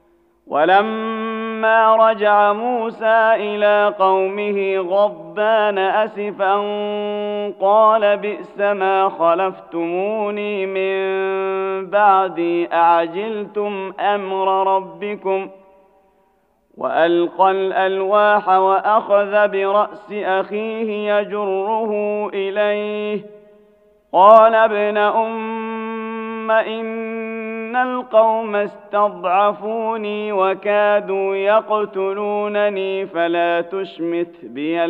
ولما رجع موسى إلى قومه غضبان أسفا قال بئس ما خلفتموني من بعدي أعجلتم أمر ربكم وألقى الألواح وأخذ برأس أخيه يجره إليه قال ابن أم إن القوم استضعفوني وكادوا يقتلونني فلا تشمت بي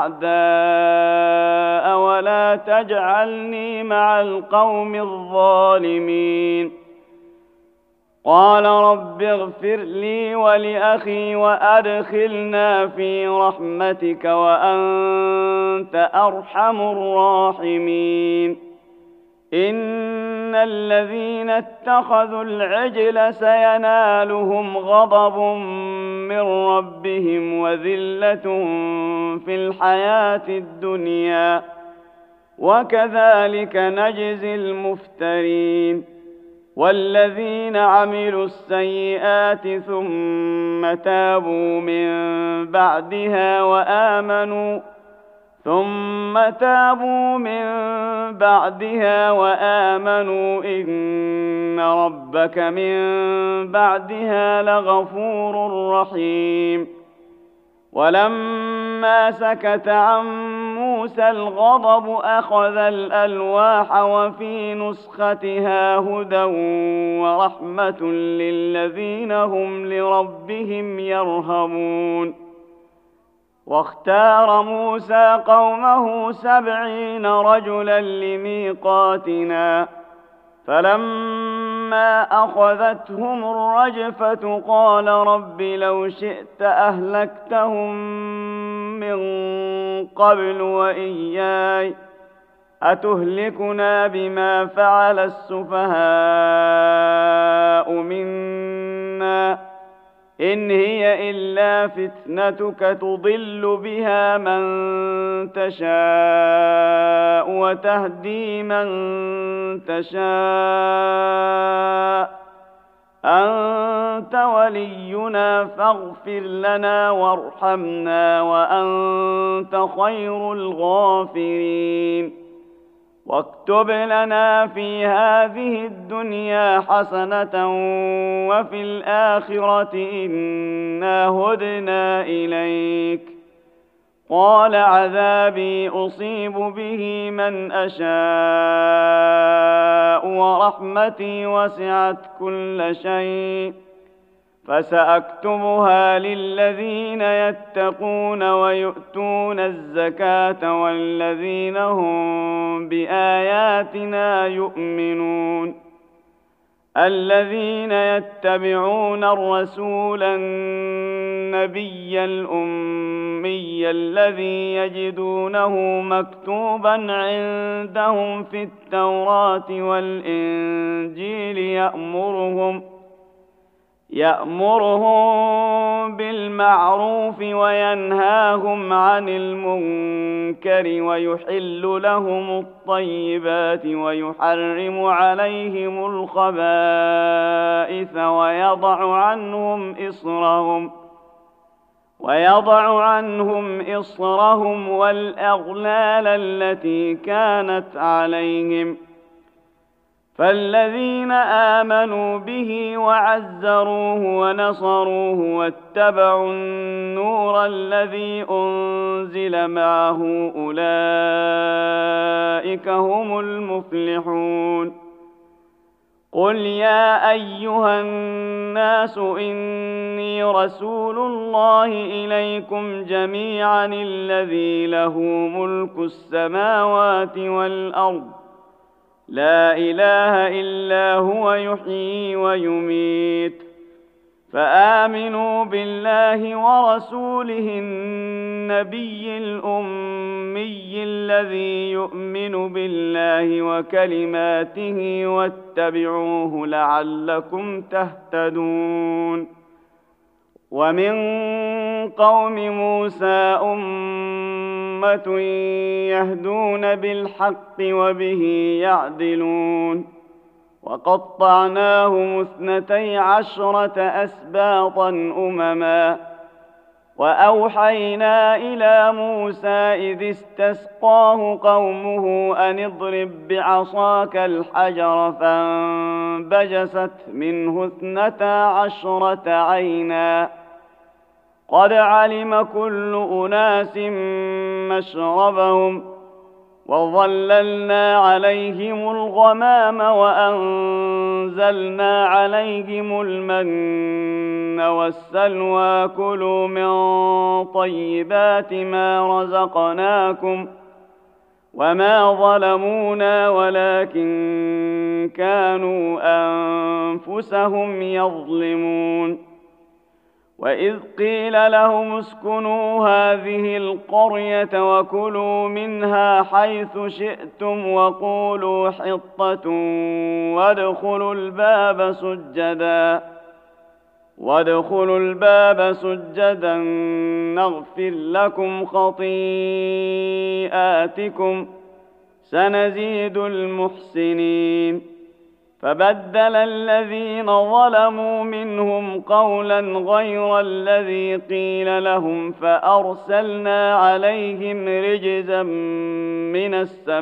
الأعداء ولا تجعلني مع القوم الظالمين قال رب اغفر لي ولأخي وأدخلنا في رحمتك وأنت أرحم الراحمين إن الذين اتخذوا العجل سينالهم غضب من ربهم وذلة في الحياة الدنيا وكذلك نجزي المفترين والذين عملوا السيئات ثم تابوا من بعدها وآمنوا إن ربك من بعدها لغفور رحيم ولما سكت عن موسى الغضب أخذ الألواح وفي نسختها هدى ورحمة للذين هم لربهم يرهبون واختار موسى قومه 70 رجلا لميقاتنا فلما أخذتهم الرجفة قال رب لو شئت أهلكتهم من قبل وإياي أتهلكنا بما فعل السفهاء منا إن هي إلا فتنتك تضل بها من تشاء وتهدي من تشاء أنت ولينا فاغفر لنا وارحمنا وأنت خير الغافرين واكتب لنا في هذه الدنيا حسنة وفي الآخرة إنا هدنا إليك قال عذابي أصيب به من أشاء ورحمتي وسعت كل شيء فسأكتبها للذين يتقون ويؤتون الزكاة والذين هم بآياتنا يؤمنون الذين يتبعون الرسول النبي الأمي الذي يجدونه مكتوبا عندهم في التوراة والإنجيل يأمرهم بالمعروف وينهاهم عن المنكر ويحل لهم الطيبات ويحرم عليهم الخبائث ويضع عنهم إصرهم والأغلال التي كانت عليهم فالذين آمنوا به وعزروه ونصروه واتبعوا النور الذي أنزل معه أولئك هم المفلحون قل يا أيها الناس إني رسول الله إليكم جميعا الذي له ملك السماوات والأرض لا إله إلا هو يحيي ويميت فآمنوا بالله ورسوله النبي الأمي الذي يؤمن بالله وكلماته واتبعوه لعلكم تهتدون ومن قوم موسى أمة يهدون بالحق وبه يعدلون وقطعناهم 12 أسباطا أمما وأوحينا إلى موسى إذ استسقاه قومه أن اضرب بعصاك الحجر فانبجست منه 12 عينا قد علم كل أناس مشربهم وظللنا عليهم الغمام وأنزلنا عليهم المن والسلوى كلوا من طيبات ما رزقناكم وما ظلمونا ولكن كانوا أنفسهم يظلمون وإذ قيل لهم اسكنوا هذه القرية وكلوا منها حيث شئتم وقولوا حطة وادخلوا الباب سجدا نغفر لكم خطيئاتكم سنزيد المحسنين فبدل الذين ظلموا منهم قولا غير الذي قيل لهم فأرسلنا عليهم رجزا من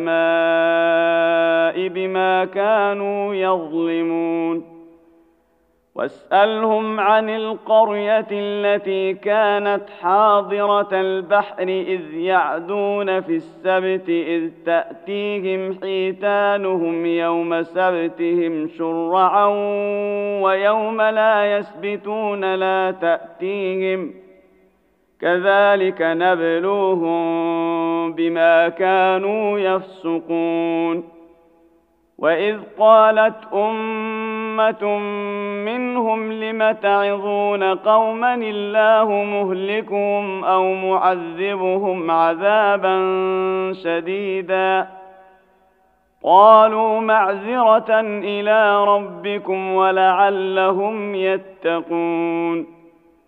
السماء بما كانوا يظلمون واسألهم عن القرية التي كانت حاضرة البحر إذ يعدون في السبت إذ تأتيهم حيتانهم يوم سبتهم شرعا ويوم لا يسبتون لا تأتيهم كذلك نبلوهم بما كانوا يفسقون وإذ قالت أمة منهم لم تعظون قوما الله مهلكهم أو معذبهم عذابا شديدا قالوا معذرة إلى ربكم ولعلهم يتقون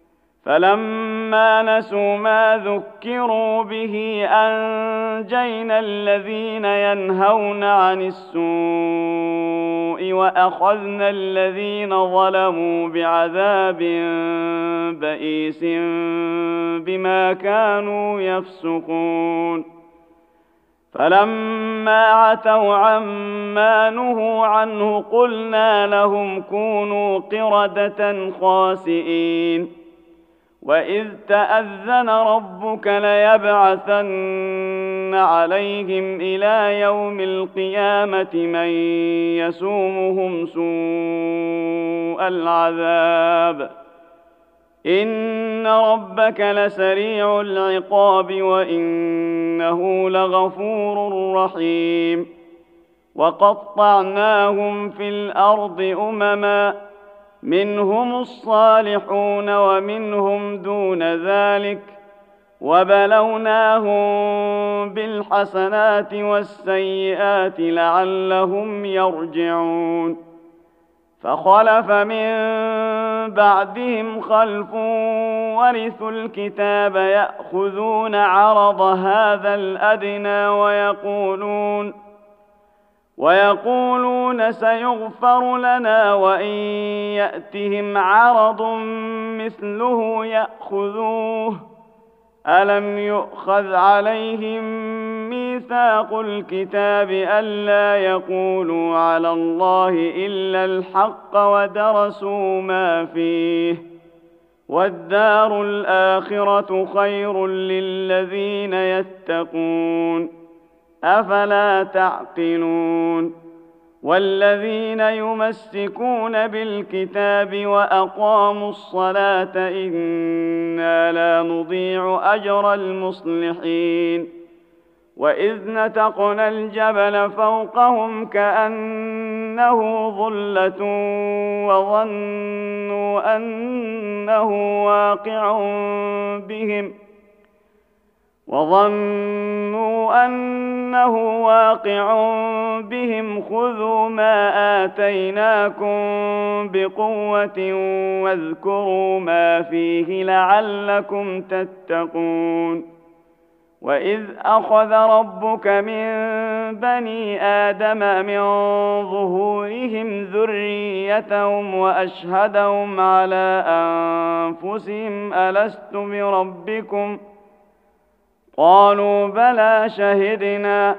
فلما نسوا ما ذكروا به أنجينا الذين ينهون عن السوء وأخذنا الذين ظلموا بعذاب بئيس بما كانوا يفسقون فلما عتوا عما نهوا عنه قلنا لهم كونوا قردة خاسئين وإذ تأذن ربك ليبعثن عليهم إلى يوم القيامة من يسومهم سوء العذاب إن ربك لسريع العقاب وإنه لغفور رحيم وقطعناهم في الأرض أمما منهم الصالحون ومنهم دون ذلك وبلوناهم بالحسنات والسيئات لعلهم يرجعون فخلف من بعدهم خلف ورثوا الكتاب يأخذون عرض هذا الأدنى ويقولون سيغفر لنا وإن يأتهم عرض مثله يأخذوه ألم يؤخذ عليهم ميثاق الكتاب ألا يقولوا على الله إلا الحق ودرسوا ما فيه والدار الآخرة خير للذين يتقون أفلا تعقلون والذين يمسكون بالكتاب وأقاموا الصلاة إنا لا نضيع أجر المصلحين وإذ نتقنا الجبل فوقهم كأنه ظلة وظنوا أنه واقع بهم خذوا ما آتيناكم بقوة واذكروا ما فيه لعلكم تتقون وإذ أخذ ربك من بني آدم من ظهورهم ذريتهم وأشهدهم على أنفسهم ألست بربكم قالوا بلى شهدنا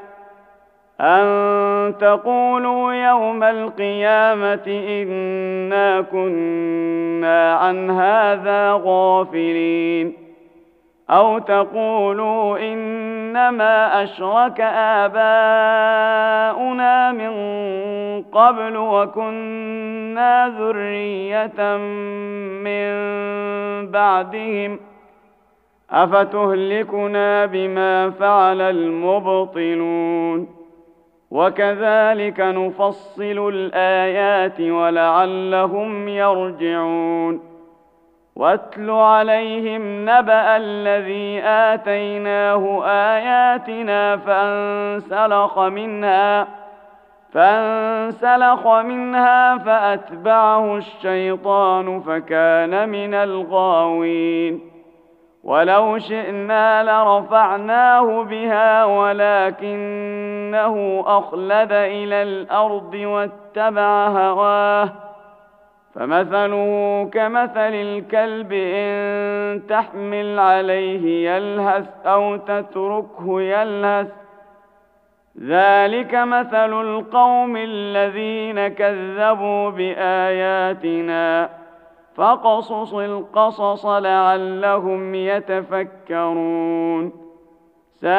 أن تقولوا يوم القيامة إنا كنا عن هذا غافلين أو تقولوا إنما أشرك آباؤنا من قبل وكنا ذرية من بعدهم أفتهلكنا بما فعل المبطلون وكذلك نفصل الآيات ولعلهم يرجعون واتل عليهم نبأ الذي آتيناه آياتنا فانسلخ منها فأتبعه الشيطان فكان من الغاوين ولو شئنا لرفعناه بها ولكنه أخلد إلى الأرض واتبع هواه فمثله كمثل الكلب إن تحمل عليه يلهث أو تتركه يلهث ذلك مثل القوم الذين كذبوا بآياتنا فاقصص القصص لعلهم يتفكرون ساء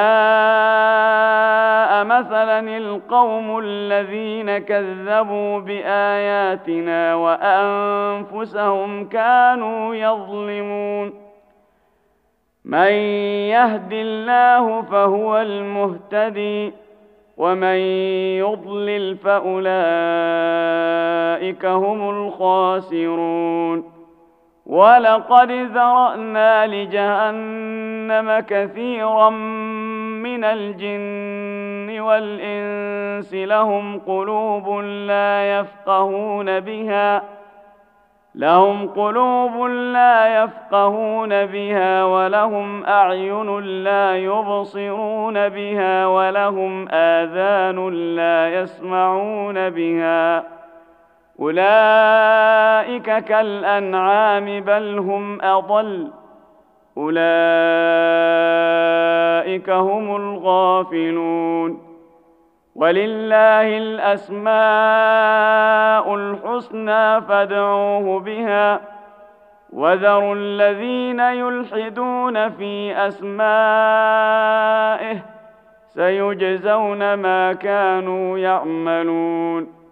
مثلا القوم الذين كذبوا بآياتنا وأنفسهم كانوا يظلمون من يهد الله فهو المهتدي ومن يضلل فأولئك هم الخاسرون ولقد ذرأنا لجهنم كثيرا من الجن والإنس لهم قلوب لا يفقهون بها ولهم أعين لا يبصرون بها ولهم آذان لا يسمعون بها أولئك كالأنعام بل هم أضل أولئك هم الغافلون ولله الأسماء الحسنى فادعوه بها وذروا الذين يلحدون في أسمائه سيجزون ما كانوا يعملون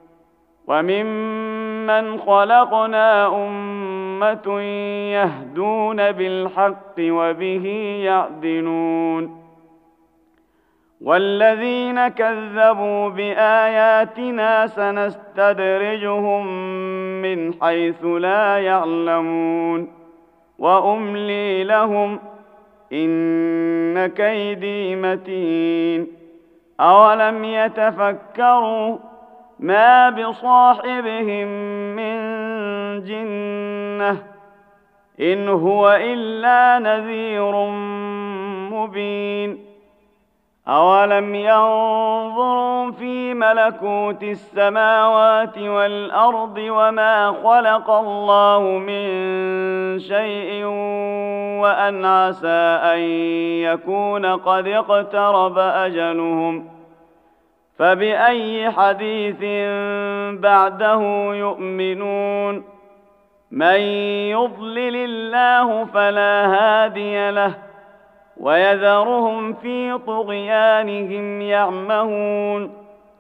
وممن خلقنا أمة يهدون بالحق وبه يعدلون والذين كذبوا بآياتنا سنستدرجهم من حيث لا يعلمون وأملي لهم إن كيدي متين أولم يتفكروا ما بصاحبهم من جنة إن هو إلا نذير مبين. أولم ينظروا في ملكوت السماوات والأرض وما خلق الله من شيء وأن عسى أن يكون قد اقترب أجلهم فبأي حديث بعده يؤمنون. من يضلل الله فلا هادي له ويذرهم في طغيانهم يعمهون.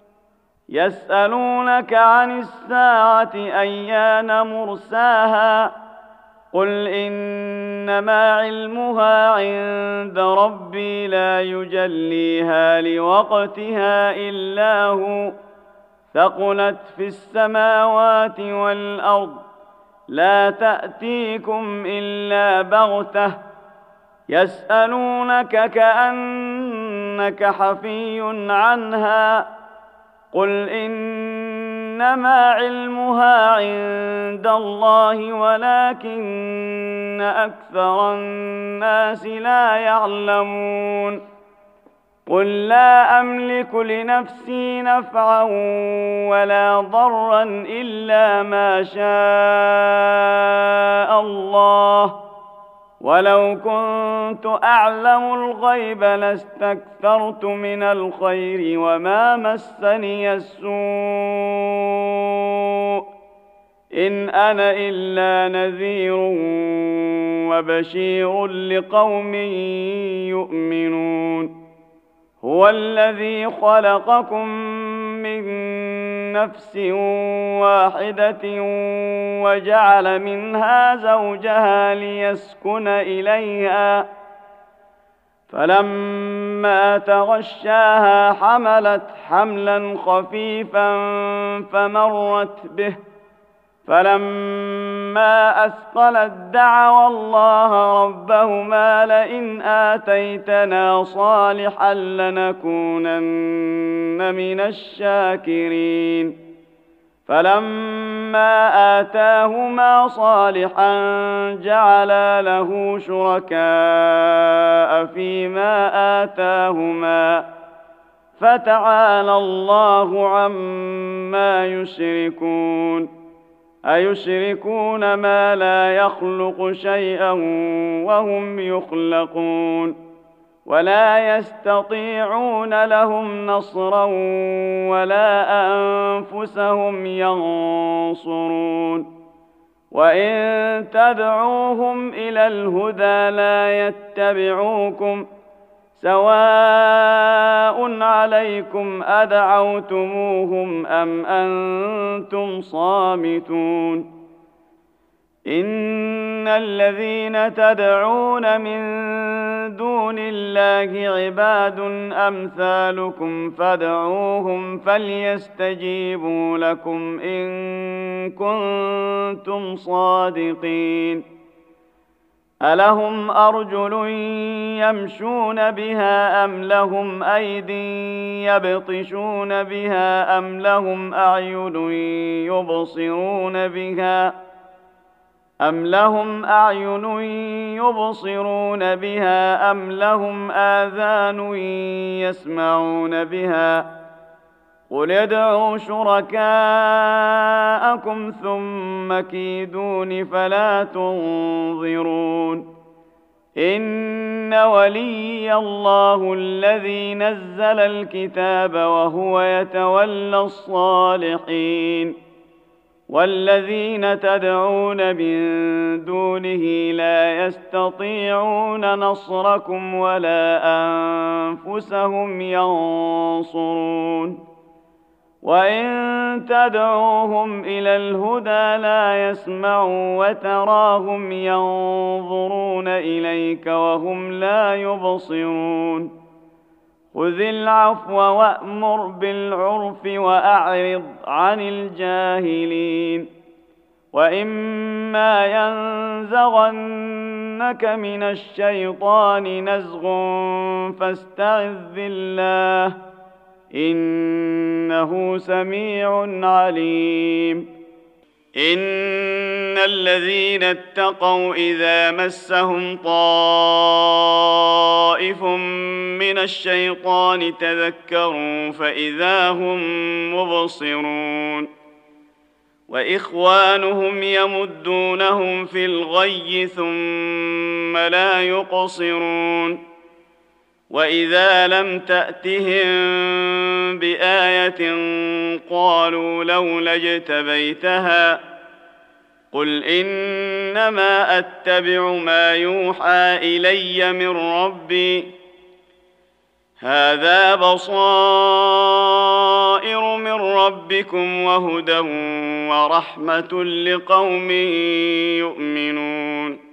يسألونك عن الساعة أيان مرساها قل إنما علمها عند ربي لا يجليها لوقتها إلا هو ثقلت في السماوات والأرض لا تأتيكم إلا بغتة يسألونك كأنك حفي عنها قل إنما علمها عند الله ولكن أكثر الناس لا يعلمون. قل لا أملك لنفسي نفعا ولا ضرا إلا ما شاء الله ولو كنت أعلم الغيب لاستكثرت من الخير وما مسني السوء إن أنا إلا نذير وبشير لقوم يؤمنون. هو الذي خلقكم من نفس واحدة وجعل منها زوجها ليسكن إليها فلما تغشاها حملت حملا خفيفا فمرت به فلما أثقلت دعوا الله ربهما لئن آتيتنا صالحا لنكونن من الشاكرين. فلما آتاهما صالحا جعلا له شركاء فيما آتاهما فتعالى الله عما يشركون. أيشركون ما لا يخلق شيئا وهم يخلقون ولا يستطيعون لهم نصرا ولا أنفسهم ينصرون. وإن تدعوهم إلى الهدى لا يتبعوكم سواء عليكم أدعوتموهم أم أنتم صامتون. إن الذين تدعون من دون الله عباد أمثالكم فادعوهم فليستجيبوا لكم إن كنتم صادقين. ألهم أرجل يمشون بها أم لهم أيد يبطشون بها أم لهم أعين يبصرون بها أم لهم آذان يسمعون بها قل ادعوا شركاءكم ثم كيدون فلا تنظرون. إن ولي الله الذي نزل الكتاب وهو يتولى الصالحين. والذين تدعون من دونه لا يستطيعون نصركم ولا أنفسهم ينصرون. وإن تدعوهم إلى الهدى لا يسمعوا وتراهم ينظرون إليك وهم لا يبصرون. خذ العفو وأمر بالعرف وأعرض عن الجاهلين. وإما ينزغنك من الشيطان نزغ فاستعذ بالله إنه إنه سميع عليم. إن الذين اتقوا إذا مسهم طائف من الشيطان تذكروا فإذا هم مبصرون وإخوانهم يمدونهم في الغي ثم لا يقصرون وإذا لم تأتهم بآية قالوا لولا اجتبيتها قل إنما أتبع ما يوحى إلي من ربي هذا بصائر من ربكم وهدى ورحمة لقوم يؤمنون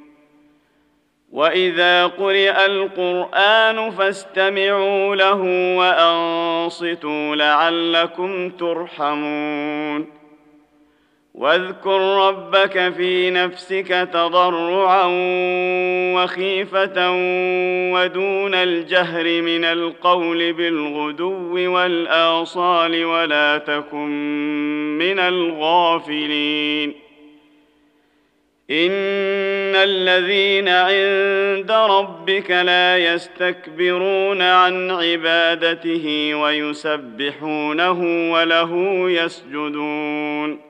وإذا قرئ القرآن فاستمعوا له وأنصتوا لعلكم ترحمون واذكر ربك في نفسك تضرعا وخيفة ودون الجهر من القول بالغدو والآصال ولا تكن من الغافلين إن الذين عند ربك لا يستكبرون عن عبادته ويسبحونه وله يسجدون